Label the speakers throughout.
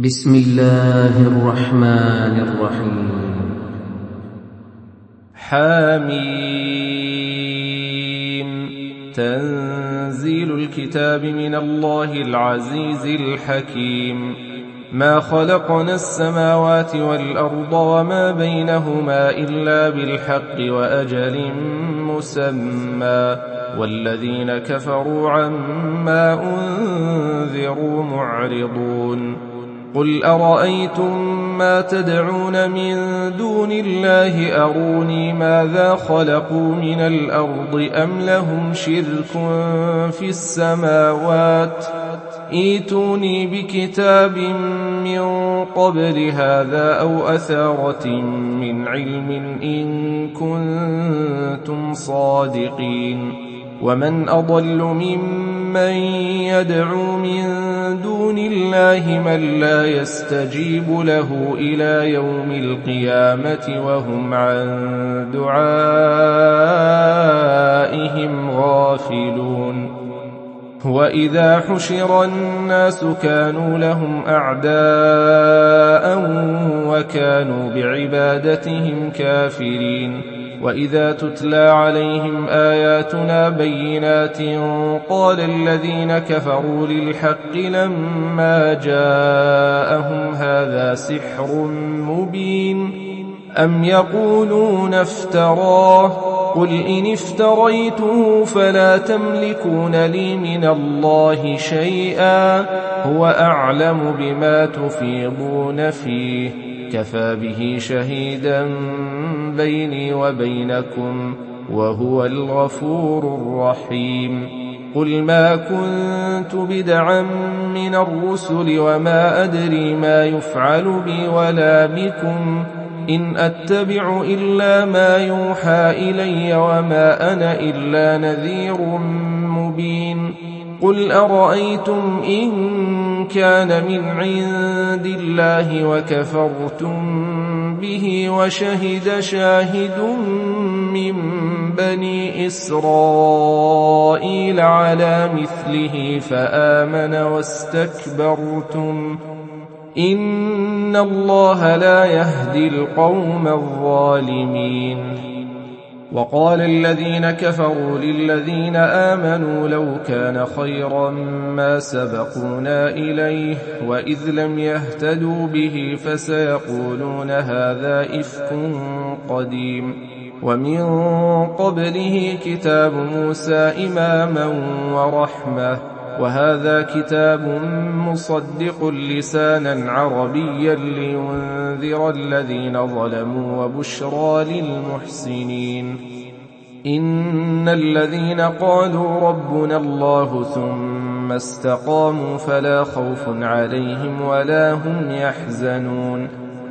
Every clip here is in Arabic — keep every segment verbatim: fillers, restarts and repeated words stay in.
Speaker 1: بسم الله الرحمن الرحيم.
Speaker 2: حميم. تنزيل الكتاب من الله العزيز الحكيم. ما خلقنا السماوات والأرض وما بينهما إلا بالحق وأجل مسمى، والذين كفروا عما أنذروا معرضون. قل أرأيتم ما تدعون من دون الله أروني ماذا خلقوا من الأرض أم لهم شرك في السماوات؟ ائتوني بكتاب من قبل هذا أو أثارة من علم إن كنتم صادقين. ومن أضل ممن يدعو من دون الله من لا يستجيب له إلى يوم القيامة وهم عن دعائهم غافلون. وإذا حشر الناس كانوا لهم أعداء وكانوا بعبادتهم كافرين. وإذا تتلى عليهم آياتنا بينات قال الذين كفروا للحق لما جاءهم هذا سحر مبين أم يقولون افتراه قل إن افتريته فلا تملكون لي من الله شيئا هو أعلم بما تفيضون فيه كفى به شهيدا بيني وبينكم وهو الغفور الرحيم. قل ما كنت بدعا من الرسل وما أدري ما يفعل بي ولا بكم إن أتبع إلا ما يوحى إلي وما أنا إلا نذير مبين. قل أرأيتم إن كان من عند الله وكفرتم به وشهد شاهد من بني إسرائيل على مثله فآمن واستكبرتم إن الله لا يهدي القوم الظالمين. وقال الذين كفروا للذين آمنوا لو كان خيرا ما سبقونا إليه وإذ لم يهتدوا به فسيقولون هذا إفك قديم. ومن قبله كتاب موسى إماما ورحمة وهذا كتاب مصدق لسانا عربيا لينذر الذين ظلموا وبشرى للمحسنين. إن الذين قالوا ربنا الله ثم استقاموا فلا خوف عليهم ولا هم يحزنون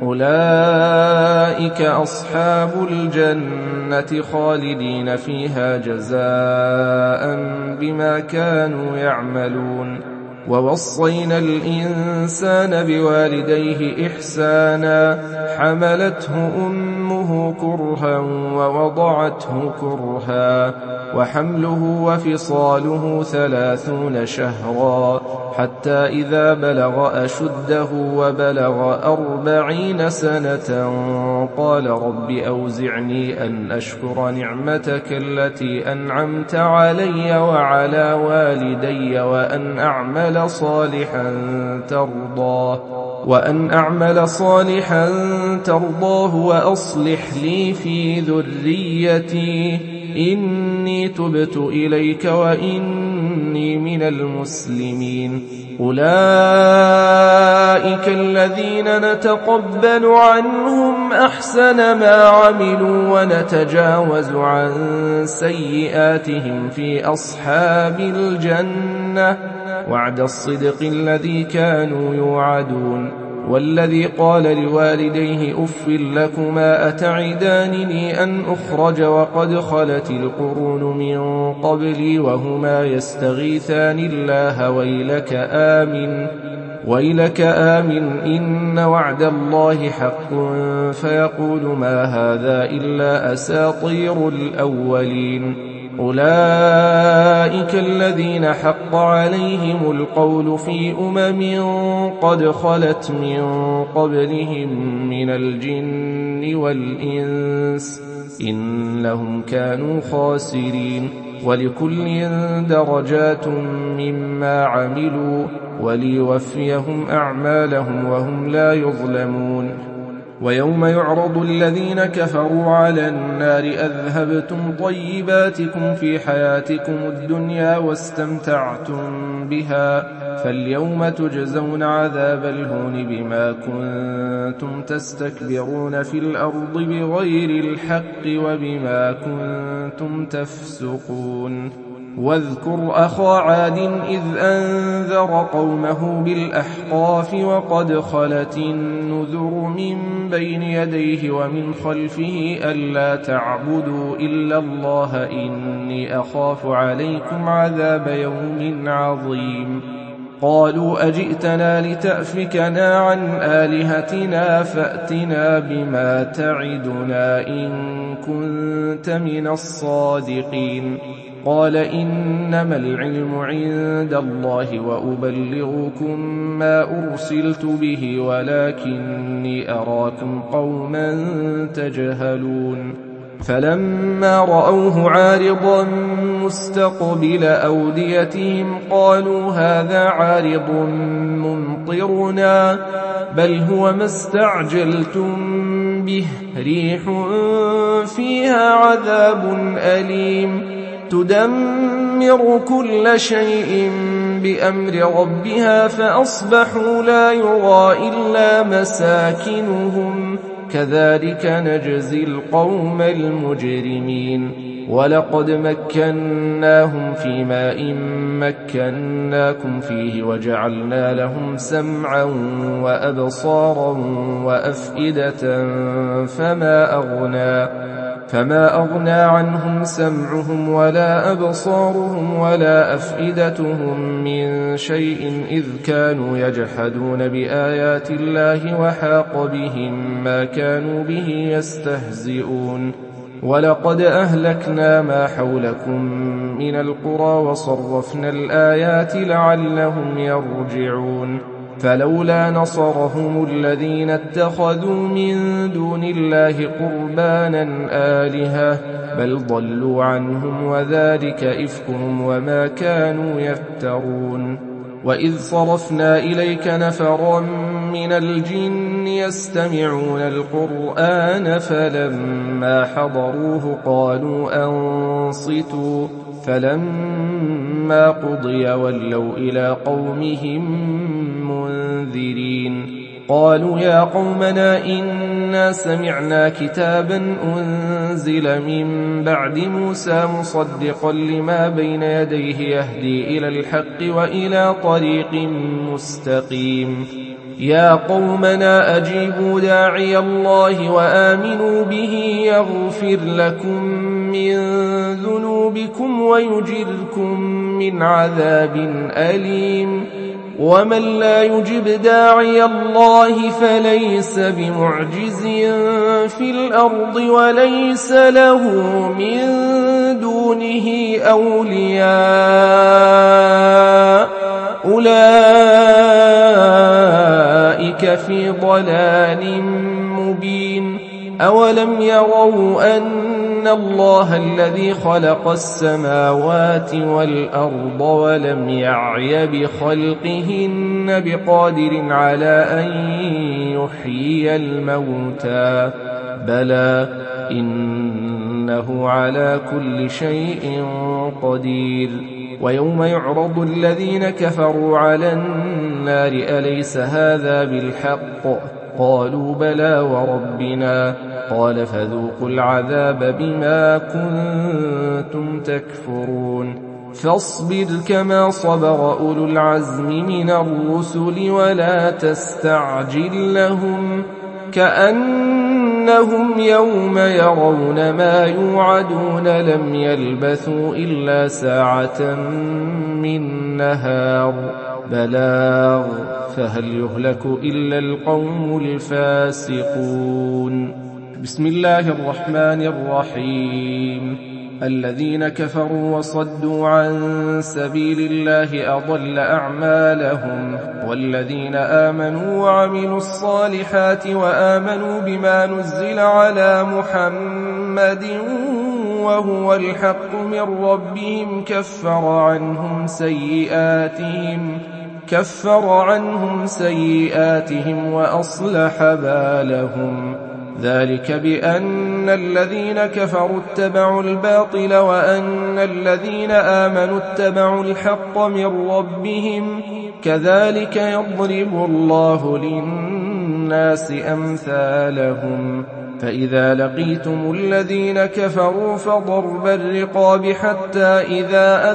Speaker 2: أولئك أصحاب الجنة خالدين فيها جزاء بما كانوا يعملون. ووصينا الإنسان بوالديه إحسانا حملته أمه كرها ووضعته كرها وحمله وفصاله ثلاثون شهرا حتى إذا بلغ أشده وبلغ أربعين سنة قال رب أوزعني أن أشكر نعمتك التي أنعمت علي وعلى والدي وأن أعمل صالحا ترضاه وأن أعمل صالحا ترضاه وأصلح لي في ذريتي إني تبت إليك وإني من المسلمين. أولئك الذين نتقبل عنهم أحسن ما عملوا ونتجاوز عن سيئاتهم في أصحاب الجنة وعد الصدق الذي كانوا يوعدون. والذي قال لوالديه أف لكما أتعدانني أن أخرج وقد خلت القرون من قبلي وهما يستغيثان الله ويلك آمن ويلك آمن إن وعد الله حق فيقول ما هذا إلا أساطير الأولين. أولئك الذين حق عليهم القول في أمم قد خلت من قبلهم من الجن والإنس إنهم كانوا خاسرين ولكل درجات مما عملوا وليوفيهم أعمالهم وهم لا يظلمون ويوم يعرض الذين كفروا على النار أذهبتم طيباتكم في حياتكم الدنيا واستمتعتم بها فاليوم تجزون عذاب الهون بما كنتم تستكبرون في الأرض بغير الحق وبما كنتم تفسقون واذكر أخا عاد إذ أنذر قومه بالأحقاف وقد خلت النذر من بين يديه ومن خلفه ألا تعبدوا إلا الله إني أخاف عليكم عذاب يوم عظيم قالوا أجئتنا لتأفكنا عن آلهتنا فأتنا بما تعدنا إن كنت من الصادقين قال إنما العلم عند الله وأبلغكم ما أرسلت به ولكني أراكم قوما تجهلون فلما رأوه عارضا مستقبل أوديتهم قالوا هذا عارض ممطرنا بل هو ما استعجلتم به ريح فيها عذاب أليم تدمر كل شيء بأمر ربها فأصبحوا لا يرى إلا مساكنهم كذلك نجزي القوم المجرمين ولقد مكناهم في ماء مكناكم فيه وجعلنا لهم سمعا وأبصارا وأفئدة فما أغنى فما أغنى عنهم سمعهم ولا أبصارهم ولا أفئدتهم من شيء إذ كانوا يجحدون بآيات الله وحاق بهم ما كانوا به يستهزئون ولقد أهلكنا ما حولكم من القرى وصرفنا الآيات لعلهم يرجعون فلولا نصرهم الذين اتخذوا من دون الله قربانا آلهة بل ضلوا عنهم وذلك إفكهم وما كانوا يفترون وإذ صرفنا إليك نفرا من الجن يستمعون القرآن فلما حضروه قالوا أنصتوا فلما قضي ولوا إلى قومهم منذرين قالوا يا قومنا إنا سمعنا كتابا أنزل من بعد موسى مصدقا لما بين يديه يهدي إلى الحق وإلى طريق مستقيم يا قومنا أجيبوا داعي الله وآمنوا به يغفر لكم من ذنوبكم ويجركم من عذاب أليم ومن لا يجب داعي الله فليس بمعجز في الأرض وليس له من دونه أولياء أولئك في ضلال مبين أولم يروا أن الله الذي خلق السماوات والأرض ولم يعي بخلقهن بقادر على أن يحيي الموتى بلى إنه على كل شيء قدير ويوم يعرض الذين كفروا على النار أليس هذا بالحق قالوا بلى وربنا قال فذوقوا العذاب بما كنتم تكفرون فاصبر كما صبر أولو العزم من الرسل ولا تستعجل لهم كأنهم يوم يرون ما يوعدون لم يلبثوا إلا ساعة من نهار بلاغ فهل يهلك إلا القوم الفاسقون بسم الله الرحمن الرحيم الذين كفروا وصدوا عن سبيل الله أضل أعمالهم. والذين آمنوا وعملوا الصالحات وآمنوا بما نزل على محمد وهو الحق من ربهم كفر عنهم سيئاتهم كفر عنهم سيئاتهم وأصلح بالهم. ذلك بأن الذين كفروا اتبعوا الباطل وأن الذين آمنوا اتبعوا الحق من ربهم كذلك يضرب الله للناس أمثالهم. فإذا لقيتم الذين كفروا فضرب الرقاب حتى إذا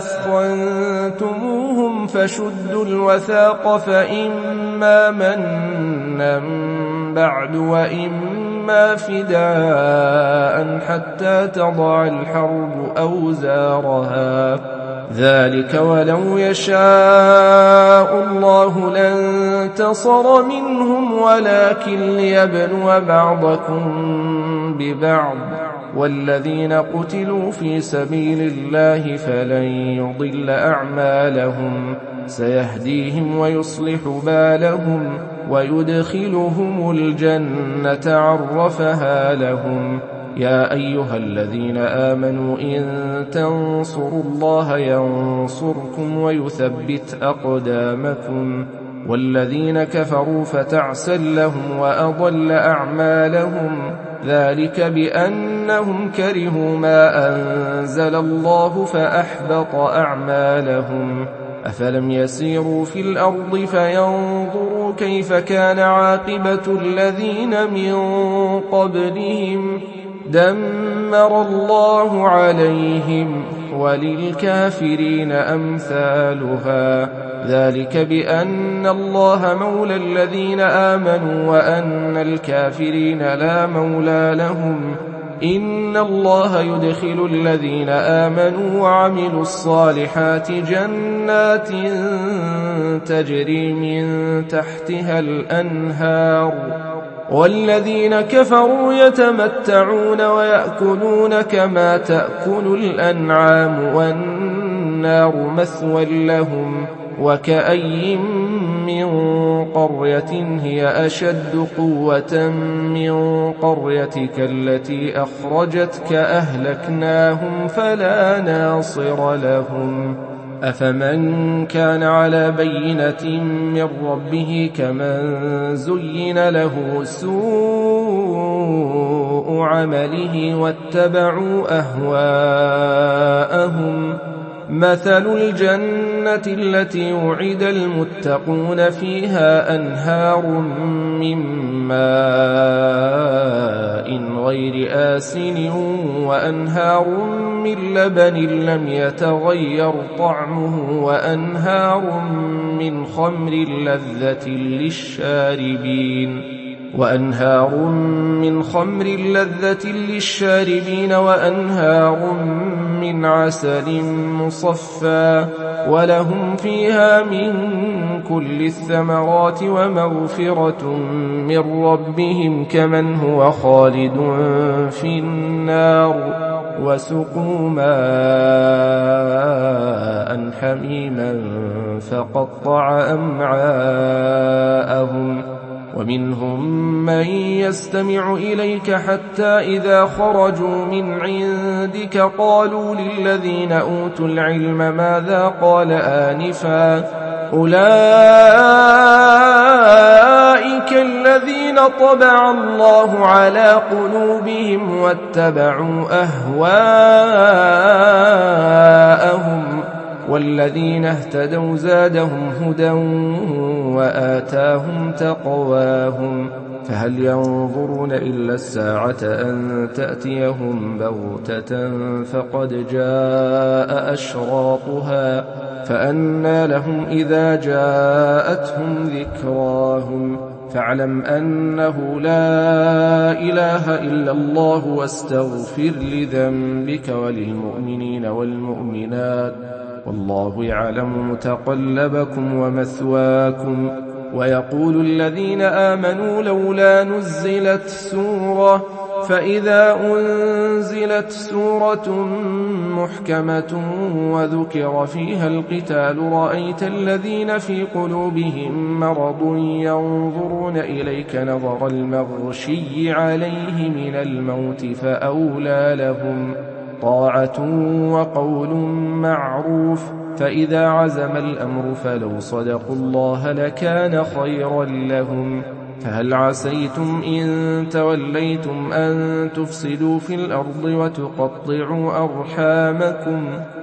Speaker 2: أثخنتموهم فشدوا الوثاق فإما منا بعد وإما فداء حتى تضع الحرب أوزارها. ذلك ولو يشاء الله لانتصر منهم ولكن ليبلو بعضكم ببعض. والذين قتلوا في سبيل الله فلن يضل أعمالهم سيهديهم ويصلح بالهم ويدخلهم الجنة عرفها لهم. يا أيها الذين آمنوا إن تنصروا الله ينصركم ويثبت أقدامكم. والذين كفروا فتعسا لهم وأضل أعمالهم. ذلك بأنهم كرهوا ما أنزل الله فأحبط أعمالهم. أفلم يسيروا في الأرض فينظروا كيف كان عاقبة الذين من قبلهم دمر الله عليهم وللكافرين أمثالها. ذلك بأن الله مولى الذين آمنوا وأن الكافرين لا مولى لهم. إن الله يدخل الذين آمنوا وعملوا الصالحات جنات تجري من تحتها الأنهار والذين كفروا يتمتعون ويأكلون كما تأكل الأنعام والنار مثوى لهم. وكأي من قرية هي أشد قوة من قريتك التي أخرجتك أهلكناهم فلا ناصر لهم. أفمن كان على بينة من ربه كمن زين له سوء عمله واتبعوا أهواءهم. مثل الجنة التي وعد المتقون فيها أنهار من ماء غير آسن وأنهار من لبن لم يتغير طعمه وأنهار من خمر لذة للشاربين وأنهار من خمر لذة للشاربين وأنهار من عسل مصفى ولهم فيها من كل الثمرات ومغفرة من ربهم كمن هو خالد في النار وسقوا ماء حميما فقطع أمعاءهم. ومنهم من يستمع إليك حتى إذا خرجوا من عندك قالوا للذين أوتوا العلم ماذا قال آنفا أولئك الذين طبع الله على قلوبهم واتبعوا أهواءهم. والذين اهتدوا زادهم هدى وآتاهم تقواهم. فهل ينظرون إلا الساعة أن تأتيهم بغتة فقد جاء أشراطها فأنى لهم إذا جاءتهم ذكراهم. فاعلم أنه لا إله إلا الله واستغفر لذنبك وللمؤمنين والمؤمنات والله يعلم متقلبكم ومثواكم. ويقول الذين آمنوا لولا نزلت سورة فإذا أنزلت سورة محكمة وذكر فيها القتال رأيت الذين في قلوبهم مرض ينظرون إليك نظر المغشي عليه من الموت فأولى لهم طاعة وقول معروف. فإذا عزم الأمر فلو صدقوا الله لكان خيرا لهم. فهل عسيتم إن توليتم أن تفسدوا في الأرض وتقطعوا أرحامكم؟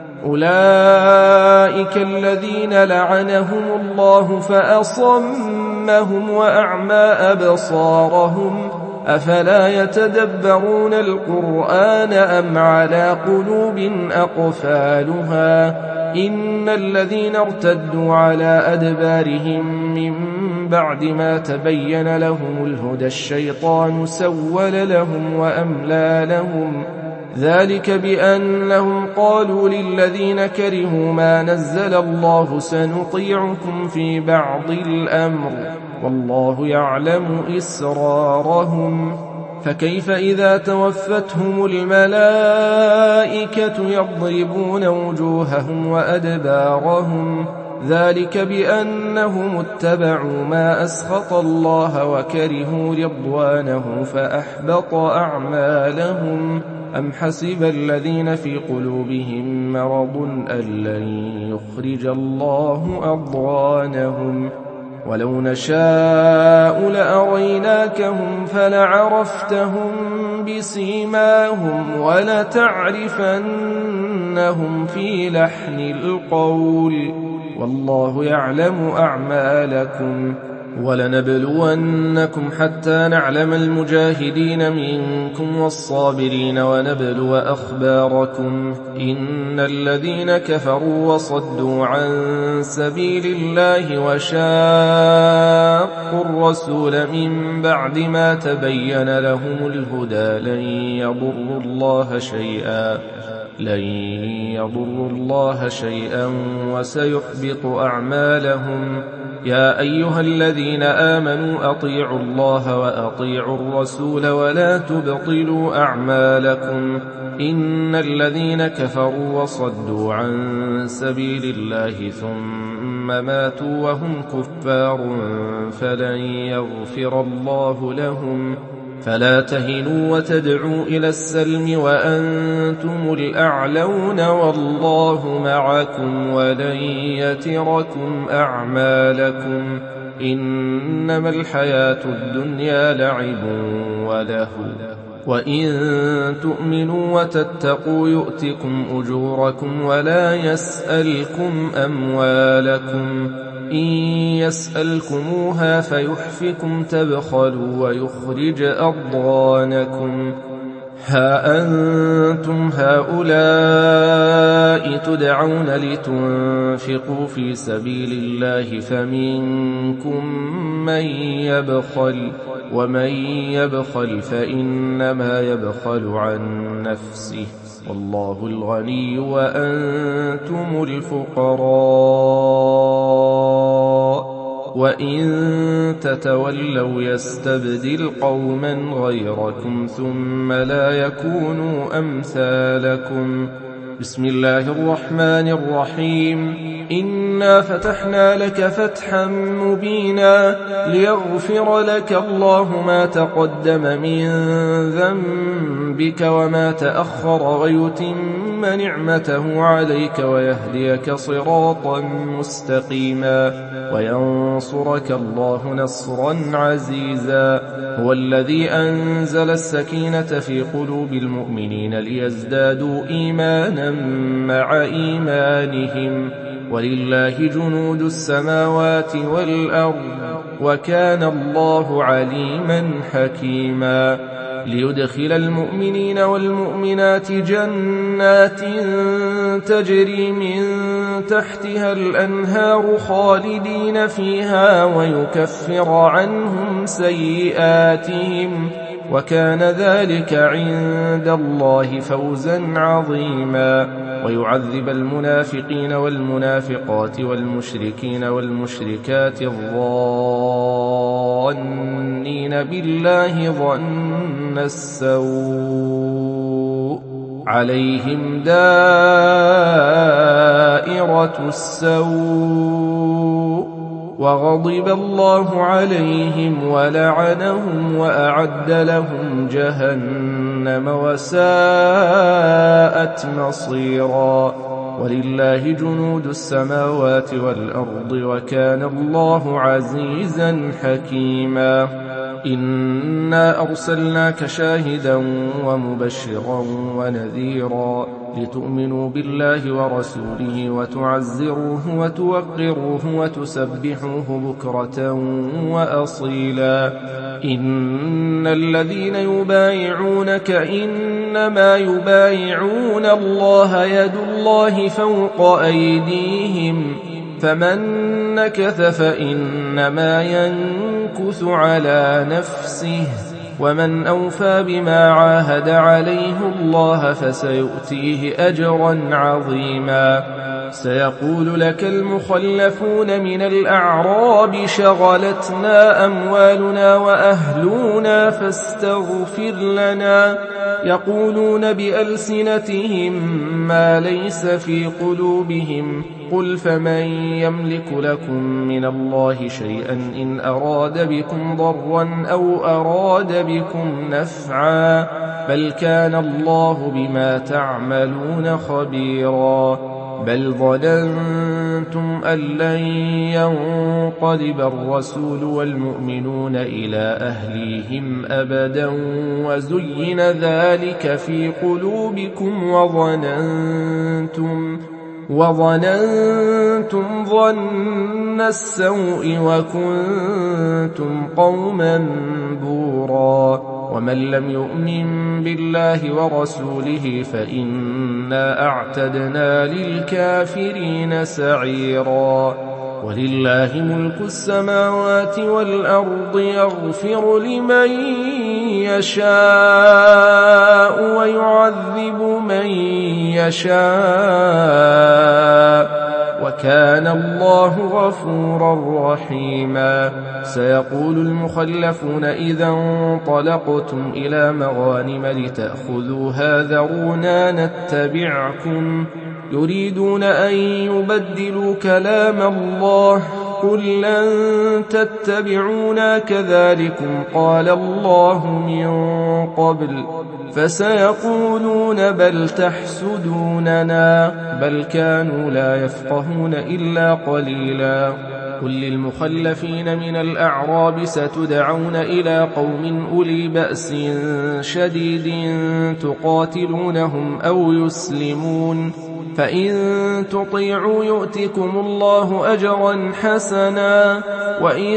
Speaker 2: أولئك الذين لعنهم الله فأصمهم وأعمى أبصارهم أفلا يتدبرون القرآن أم على قلوب أقفالها؟ إن الذين ارتدوا على أدبارهم من بعد ما تبين لهم الهدى الشيطان سول لهم وأملى لهم ذلك بأنهم قالوا للذين كرهوا ما نزل الله سنطيعكم في بعض الأمر والله يعلم إسرارهم. فكيف إذا توفتهم الملائكة يضربون وجوههم وأدبارهم ذلك بأنهم اتبعوا ما أسخط الله وكرهوا رضوانه فأحبط أعمالهم. أم حسب الذين في قلوبهم مرض أن لن يخرج الله أضغانهم ولو نشاء لأريناكهم فلعرفتهم بسيماهم ولتعرفنهم في لحن القول والله يعلم أعمالكم. ولنبلونكم حتى نعلم المجاهدين منكم والصابرين ونبلو أخباركم. إن الذين كفروا وصدوا عن سبيل الله وشاقوا الرسول من بعد ما تبين لهم الهدى لن يضروا الله شيئا لن يضروا الله شيئا وسيحبط أعمالهم. يا أيها الذين آمنوا أطيعوا الله وأطيعوا الرسول ولا تبطلوا أعمالكم. إن الذين كفروا وصدوا عن سبيل الله ثم ماتوا وهم كفار فلن يغفر الله لهم. فلا تهنوا وتدعوا إلى السلم وأنتم الأعلون والله معكم ولن يتركم أعمالكم. إنما الحياة الدنيا لعب ولهو وإن تؤمنوا وتتقوا يؤتكم أجوركم ولا يسألكم أموالكم. إن يسألكموها فيحفكم تبخلوا ويخرج أضغانكم. ها أنتم هؤلاء تدعون لتنفقوا في سبيل الله فمنكم من يبخل ومن يبخل فإنما يبخل عن نفسه والله الغني وأنتم الفقراء وإن تتولوا يستبدل قوما غيركم ثم لا يكونوا أمثالكم. بسم الله الرحمن الرحيم. إنا فتحنا لك فتحا مبينا ليغفر لك الله ما تقدم من ذنبك وما تأخر ويتم نعمته عليك ويهديك صراطا مستقيما وينصرك الله نصرا عزيزا. هو الذي أنزل السكينة في قلوب المؤمنين ليزدادوا إيمانا مع إيمانهم ولله جنود السماوات والأرض وكان الله عليما حكيما. ليدخل المؤمنين والمؤمنات جنات تجري من تحتها الأنهار خالدين فيها ويكفر عنهم سيئاتهم وكان ذلك عند الله فوزا عظيما. ويعذب المنافقين والمنافقات والمشركين والمشركات الظانين بالله ظن السوء عليهم دائرة السوء وغضب الله عليهم ولعنهم وأعد لهم جهنم وساءت مصيرا ولله جنود السماوات والأرض وكان الله عزيزا حكيما إنا أرسلناك شاهدا ومبشرا ونذيرا لتؤمنوا بالله ورسوله وتعزروه وتوقروه وتسبحوه بكرة وأصيلا إن الذين يبايعونك إنما يبايعون الله يد الله فوق أيديهم فمن نكث فإنما ينكث على نفسه ومن أوفى بما عاهد عليه الله فسيؤتيه أجرا عظيما سيقول لك المخلفون من الأعراب شغلتنا أموالنا وأهلنا فاستغفر لنا يقولون بألسنتهم ما ليس في قلوبهم قل فمن يملك لكم من الله شيئا إن أراد بكم ضرا أو أراد بكم نفعا بل كان الله بما تعملون خبيرا بل ظننتم أن لن ينقلب الرسول والمؤمنون إلى أهليهم أبدا وزين ذلك في قلوبكم وظننتم وظننتم ظن السوء وكنتم قوما بورا ومن لم يؤمن بالله ورسوله فإنا أعتدنا للكافرين سعيرا ولله ملك السماوات والأرض يغفر لمن يشاء ويعذب من يشاء وكان الله غفورا رحيما سيقول المخلفون إذا انطلقتم إلى مغانم لتأخذوها ذرونا نتبعكم يريدون أن يبدلوا كلام الله قل لن تتبعونا كذلكم قال الله من قبل فسيقولون بل تحسدوننا بل كانوا لا يفقهون إلا قليلا قل للمخلفين من الأعراب ستدعون إلى قوم أولي بأس شديد تقاتلونهم أو يسلمون فإن تطيعوا يؤتكم الله أجرا حسنا وإن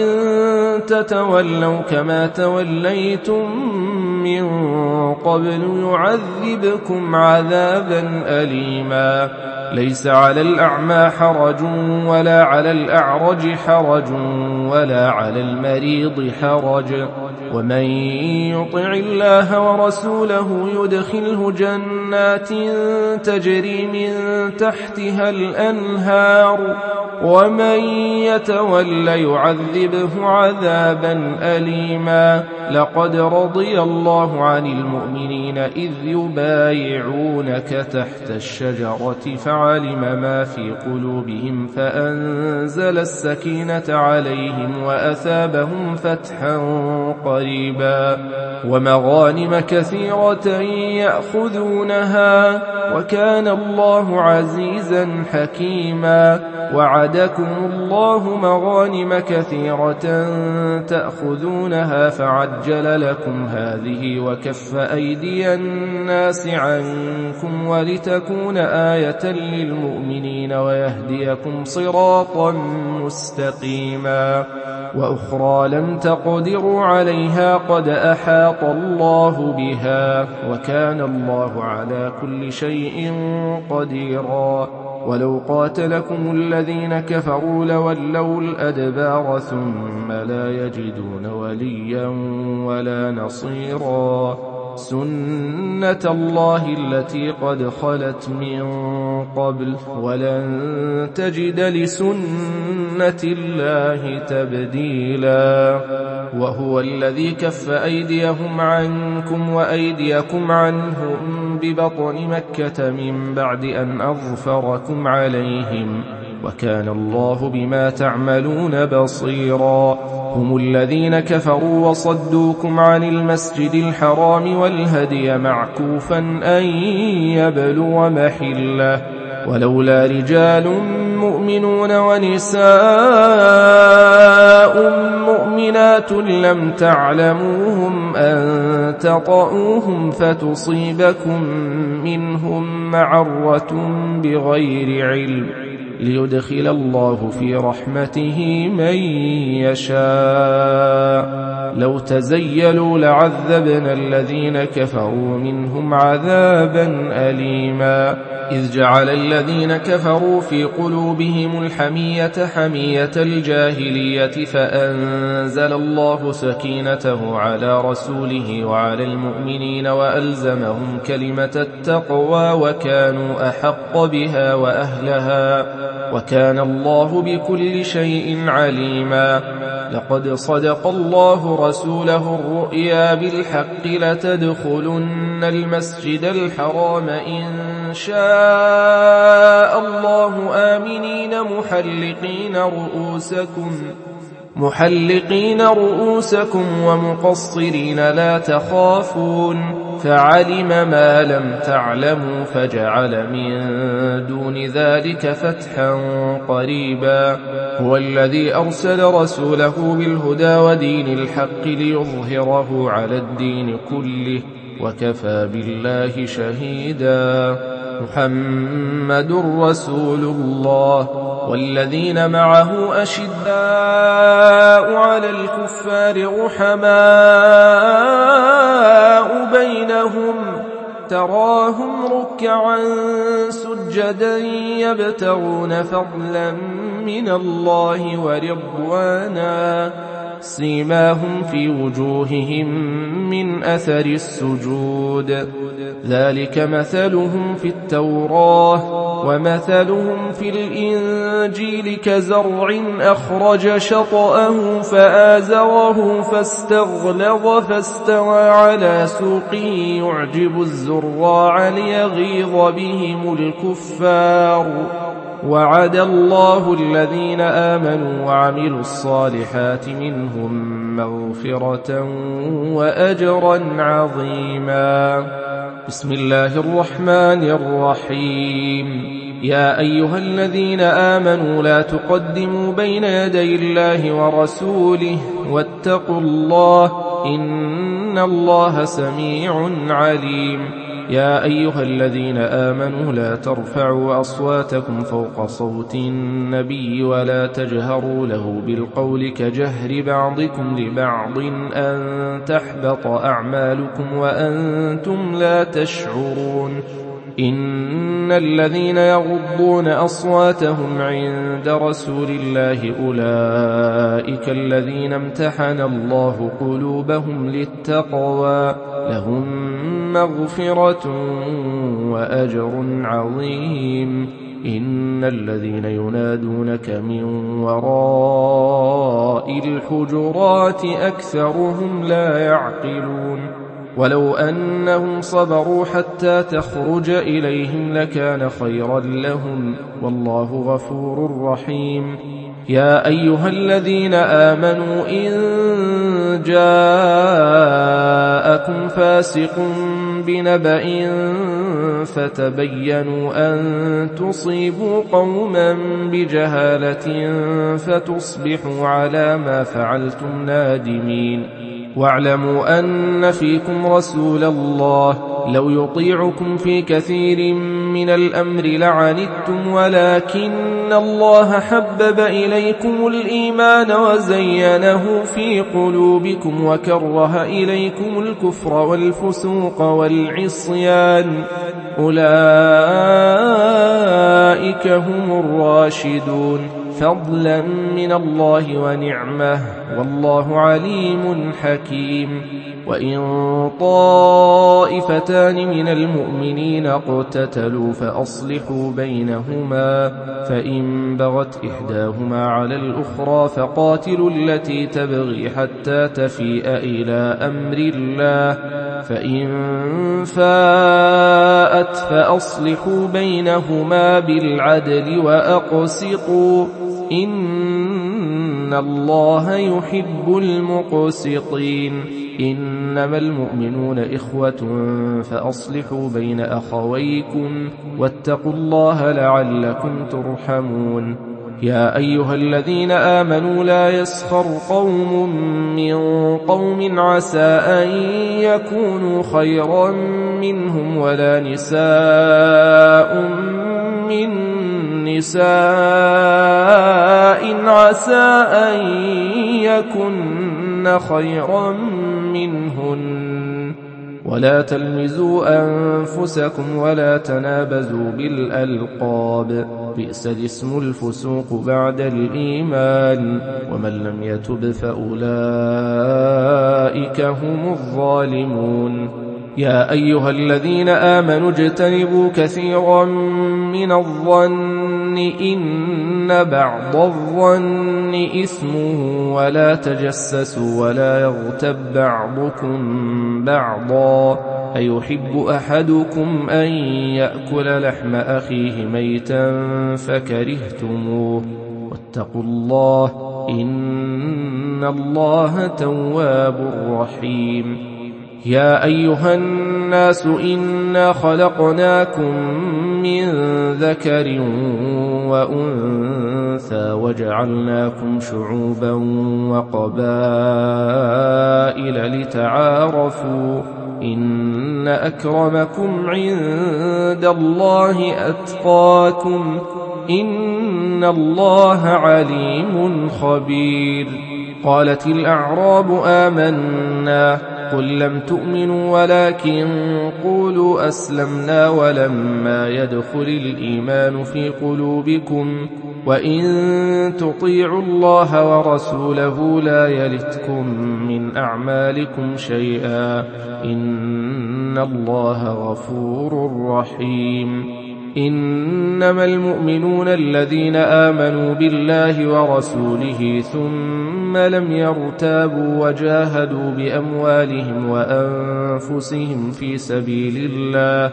Speaker 2: تتولوا كما توليتم من قبل يعذبكم عذابا أليما ليس على الأعمى حرج ولا على الأعرج حرج ولا على المريض حرج ومن يطع الله ورسوله يدخله جنات تجري من تحتها الأنهار ومن يتول يعذبه عذابا أليما لقد رضي الله عن المؤمنين إذ يبايعونك تحت الشجرة فعلم ما في قلوبهم فأنزل السكينة عليهم وأثابهم فتحا قريبا ومغانم كثيرة يأخذونها وكان الله عزيزا حكيما وعدكم الله مغانم كثيرة تأخذونها فعجل لكم هذه وكف أيدي الناس عنكم ولتكون آية للمؤمنين ويهديكم صراطا مستقيما وأخرى لم تقدروا عليها قد أحاط الله بها وكان الله على كل شيء قديرا ولو قاتلكم الذين كفروا لولوا الأدبار ثم لا يجدون وليا ولا نصيرا سنة الله التي قد خلت من قبل ولن تجد لسنة الله تبديلا وهو الذي كف أيديهم عنكم وأيديكم عنهم ببطن مكة من بعد أن أظفركم عليهم، وكان الله بما تعملون بصيرا. هم الذين كفروا وصدوكم عن المسجد الحرام والهدي معكوفا أن يبلغ محله، ولولا رجال مؤمنون ونساء مؤمنات لم تعلموهم أن تطؤوهم فتصيبكم منهم معرة بغير علم، ليدخل الله في رحمته من يشاء. لو تزيلوا لعذبنا الذين كفروا منهم عذابا أليما. إذ جعل الذين كفروا في قلوبهم الحمية حمية الجاهلية فأنزل الله سكينته على رسوله وعلى المؤمنين وألزمهم كلمة التقوى وكانوا أحق بها وأهلها، وكان الله بكل شيء عليما. لقد صدق الله رسوله الرؤيا بالحق لتدخلن المسجد الحرام إن شاء الله آمنين محلقين رؤوسكم محلقين رؤوسكم ومقصرين لا تخافون، فعلم ما لم تعلموا فجعل من دون ذلك فتحا قريبا. هو الذي أرسل رسوله بالهدى ودين الحق ليظهره على الدين كله وكفى بالله شهيدا. محمد رسول الله والذين معه أشداء على الكفار رحماء بينهم، تراهم ركعا سجدا يبتغون فضلا من الله ورضوانا، سيماهم في وجوههم من أثر السجود، ذلك مثلهم في التوراة ومثلهم في الإنجيل كزرع أخرج شطأه فآزره فاستغلظ فاستوى على سوقه يعجب الزراع ليغيظ بهم الكفار. وعد الله الذين آمنوا وعملوا الصالحات منهم مغفرة وأجرا عظيما. بسم الله الرحمن الرحيم. يا أيها الذين آمنوا لا تقدموا بين يدي الله ورسوله واتقوا الله إن الله سميع عليم. يا أيها الذين آمنوا لا ترفعوا أصواتكم فوق صوت النبي ولا تجهروا له بالقول كجهر بعضكم لبعض أن تحبط أعمالكم وأنتم لا تشعرون. إن الذين يغضون أصواتهم عند رسول الله أولئك الذين امتحن الله قلوبهم للتقوى لهم مغفرة وأجر عظيم. إن الذين ينادونك من وراء الحجرات أكثرهم لا يعقلون. ولو أنهم صبروا حتى تخرج إليهم لكان خيرا لهم والله غفور رحيم. يا أيها الذين آمنوا إن جاءكم فاسق بنبأ فتبينوا أن تصيبوا قوما بجهالة فتصبحوا على ما فعلتم نادمين. واعلموا أن فيكم رسول الله لو يطيعكم في كثير من الأمر لعنتم ولكن الله حبب إليكم الإيمان وزينه في قلوبكم وكره إليكم الكفر والفسوق والعصيان أولئك هم الراشدون. فضلا من الله ونعمة والله عليم حكيم وإن طائفتان من المؤمنين اقتتلوا فأصلحوا بينهما فإن بغت إحداهما على الأخرى فقاتلوا التي تبغي حتى تفيء إلى أمر الله فإن فاءت فأصلحوا بينهما بالعدل وأقسطوا إن الله يحب المقسطين إنما المؤمنون إخوة فأصلحوا بين أخويكم واتقوا الله لعلكم ترحمون يا أيها الذين آمنوا لا يسخر قوم من قوم عسى أن يكونوا خيرا منهم ولا نساء من نساء عسى أن يكن خيرا منهن ولا تلمزوا أنفسكم ولا تنابزوا بالألقاب بئس الاسم الفسوق بعد الإيمان ومن لم يتب فأولئك هم الظالمون يا أيها الذين آمنوا اجتنبوا كثيرا من الظن إن بعض الظن إثمه ولا تجسسوا ولا يغتب بعضكم بعضا أيحب أحدكم أن يأكل لحم أخيه ميتا فكرهتموه واتقوا الله إن الله تواب رحيم يا أيها الناس إنا خلقناكم من ذكر وأنثى وجعلناكم شعوبا وقبائل لتعارفوا إن أكرمكم عند الله أتقاكم إن الله عليم خبير قالت الأعراب آمنا قل لم تؤمنوا ولكن قولوا أسلمنا ولما يدخل الإيمان في قلوبكم وإن تطيعوا الله ورسوله لا يلتكم من أعمالكم شيئا إن الله غفور رحيم إنما المؤمنون الذين آمنوا بالله ورسوله ثم لم يرتابوا وجاهدوا بأموالهم وأنفسهم في سبيل الله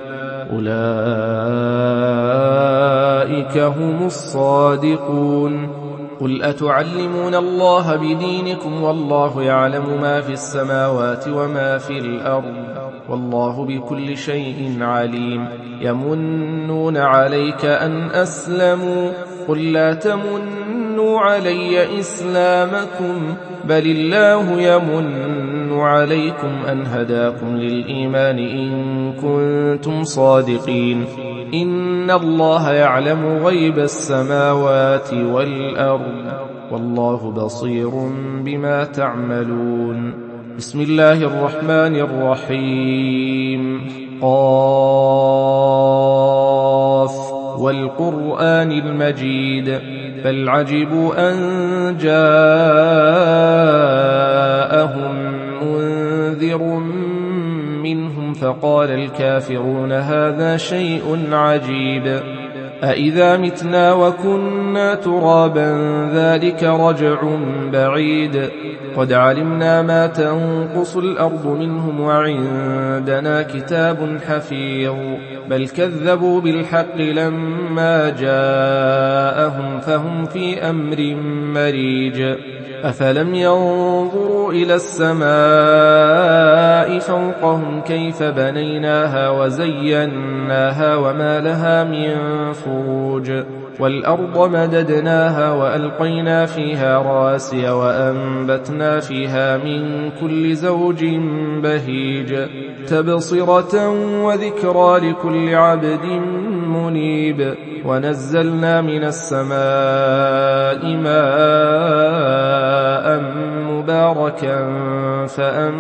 Speaker 2: أولئك هم الصادقون قل أتعلمون الله بدينكم والله يعلم ما في السماوات وما في الأرض والله بكل شيء عليم يمنون عليك أن أسلموا قل لا تمنوا علي إسلامكم بل الله يمن عليكم أن هداكم للإيمان إن كنتم صادقين إن الله يعلم غيب السماوات والأرض والله بصير بما تعملون بسم الله الرحمن الرحيم قاف والقرآن المجيد بل عجبوا أن جاءهم منذر منهم فقال الكافرون هذا شيء عجيب أإذا متنا وكنا ترابا ذلك رجع بعيد قد علمنا ما تنقص الأرض منهم وعندنا كتاب حفيظ بل كذبوا بالحق لما جاءهم فهم في أمر مريج أفلم ينظروا إلى السماء فوقهم كيف بنيناها وزيناها وما لها من فروج والأرض مددناها وألقينا فيها رواسي وأنبتنا فيها من كل زوج بهيج تبصرة وذكرى لكل عبد منيب ونزلنا من السماء ماء مباركا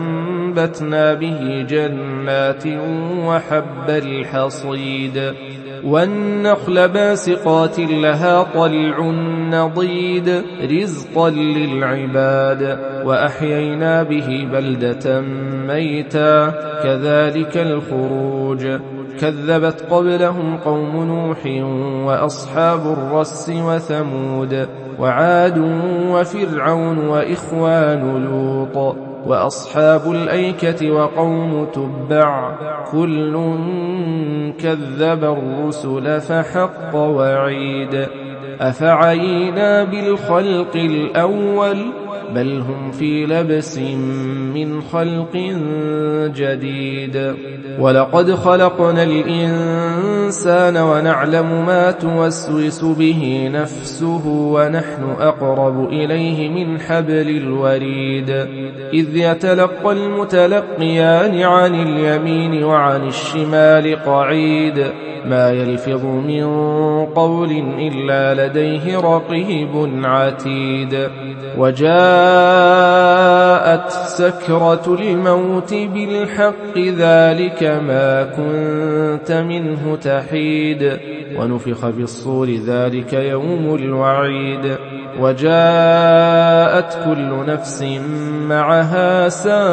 Speaker 2: فأنبتنا به جنات وحب الحصيد والنخل باسقات لها طلع نضيد رزقا للعباد وأحيينا به بلدة ميتا كذلك الخروج كذبت قبلهم قوم نوح وأصحاب الرس وثمود وعاد وفرعون وإخوان لوط وأصحاب الأيكة وقوم تبع كل كذب الرسل فحق وعيد أفعينا بالخلق الأول بل هم في لبس من خلق جديد ولقد خلقنا الإنسان ونعلم ما توسوس به نفسه ونحن أقرب إليه من حبل الوريد إذ يتلقى المتلقيان عن اليمين وعن الشمال قعيد ما يلفظ من قول إلا لديه رقيب عتيد وجاءت سكرة الموت بالحق ذلك ما كنت منه تحيد ونفخ في الصور ذلك يوم الوعيد وجاءت كل نفس معها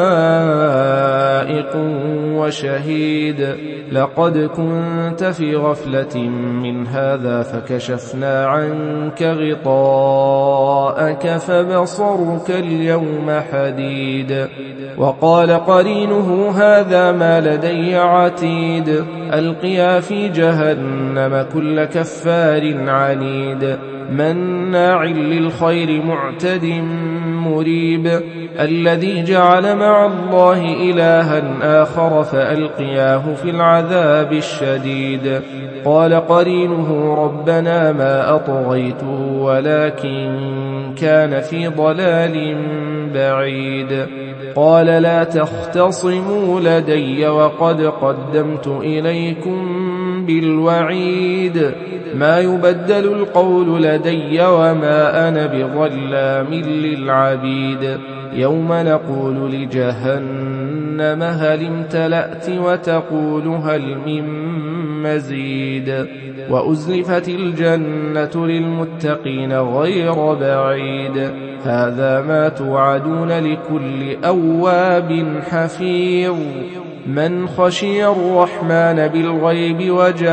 Speaker 2: سائق وشهيد لقد كنت في غفلة من هذا فكشفنا عنك غطاءك فبصرك اليوم حديد وقال قرينه هذا ما لدي عتيد ألقيا في جهنم كل كفار عنيد مناع للخير معتد مريب الذي جعل مع الله إلها آخر فألقياه في العذاب الشديد قال قرينه ربنا ما أطغيته ولكن كان في ضلال بعيد قال لا تختصموا لدي وقد قدمت إليكم بالوعيد ما يبدل القول لدي وما أنا بظلام للعبيد يوم نقول لجهنم هل امتلأت وتقول هل من مزيد وأزلفت الجنة للمتقين غير بعيد هذا ما توعدون لكل أواب حفيظ من خشي الرحمن بالغيب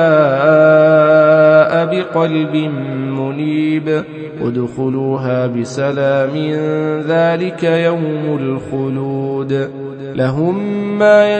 Speaker 2: وجاء بقلب منيب ادخلوها بسلام ذلك يوم الخلود لهم ما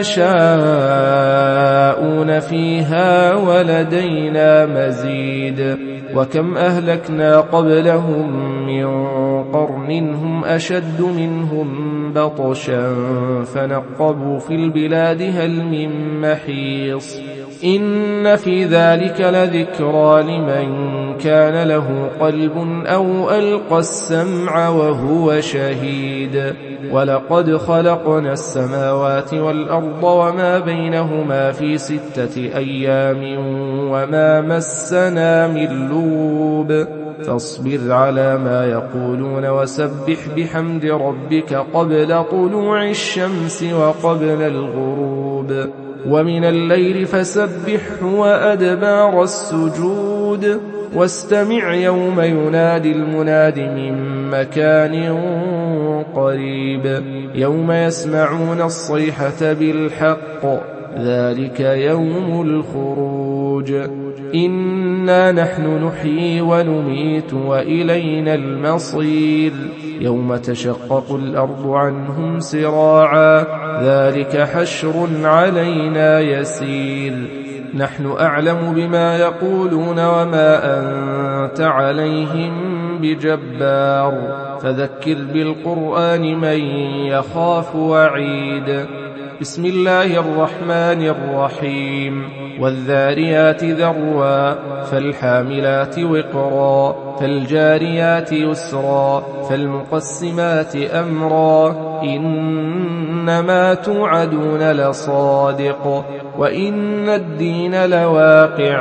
Speaker 2: يشاءون فيها ولدينا مزيد وكم أهلكنا قبلهم من قرن هم أشد منهم بطشا فنقبوا في البلاد هل من محيص إن في ذلك لذكرى لمن كان له قلب أو ألقى السمع وهو شهيد ولقد خلقنا السماوات والأرض وما بينهما في ستة أيام وما مسنا من لوب فاصبر على ما يقولون وسبح بحمد ربك قبل طلوع الشمس وقبل الغروب ومن الليل فسبحه وأدبار السجود واستمع يوم ينادي المناد من مكان قريب يوم يسمعون الصيحة بالحق ذلك يوم الخروج إنا نحن نحيي ونميت وإلينا المصير يوم تشقق الأرض عنهم سراعا ذلك حشر علينا يسير نحن أعلم بما يقولون وما أنت عليهم بجبار فذكر بالقرآن من يخاف وعيد بسم الله الرحمن الرحيم والذاريات ذروا فالحاملات وقرا فالجاريات يسرا فالمقسمات أمرا إنما توعدون لصادق وإن الدين لواقع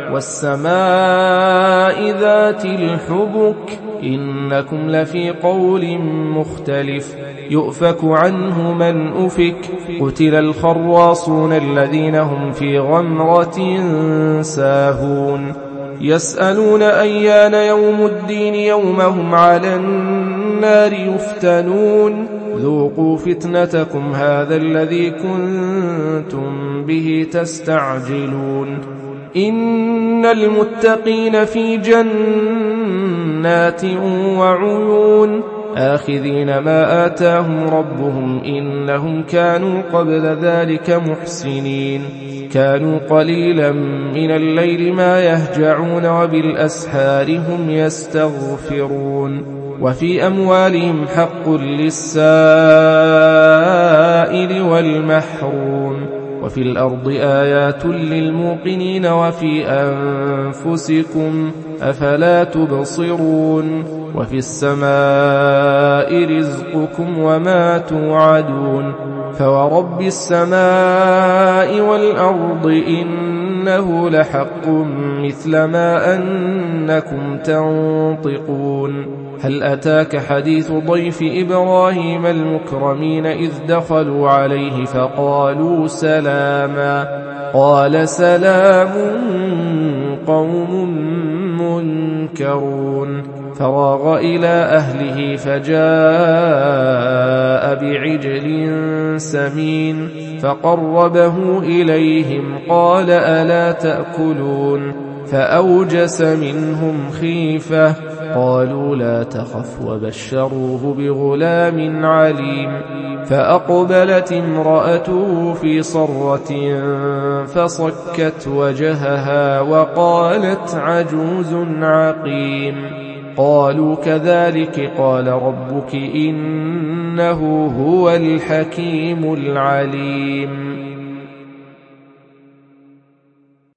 Speaker 2: والسماء ذات الحبك إنكم لفي قول مختلف يؤفك عنه من أفك قتل الخراصون الذين هم في غمرة ساهون يسألون أيان يوم الدين يوم هم على النار يفتنون ذوقوا فتنتكم هذا الذي كنتم به تستعجلون إن المتقين في جنات وعيون آخذين ما آتاهم ربهم إنهم كانوا قبل ذلك محسنين كانوا قليلا من الليل ما يهجعون وبالأسحار هم يستغفرون وفي أموالهم حق للسائل والمحروم وفي الأرض آيات للموقنين وفي أنفسكم أفلا تبصرون وفي السماء رزقكم وما توعدون فورب السماء والأرض إنه لحق مثل ما أنكم تنطقون هل أتاك حديث ضيف إبراهيم المكرمين إذ دخلوا عليه فقالوا سلاما قال سلام قوم منكرون فراغ إلى أهله فجاء بعجل سمين فقربه إليهم قال ألا تأكلون فأوجس منهم خيفة قالوا لا تخف وبشروه بغلام عليم فأقبلت امرأته في صرة فصكت وجهها وقالت عجوز عقيم قالوا كذلك قال ربك إنه هو الحكيم العليم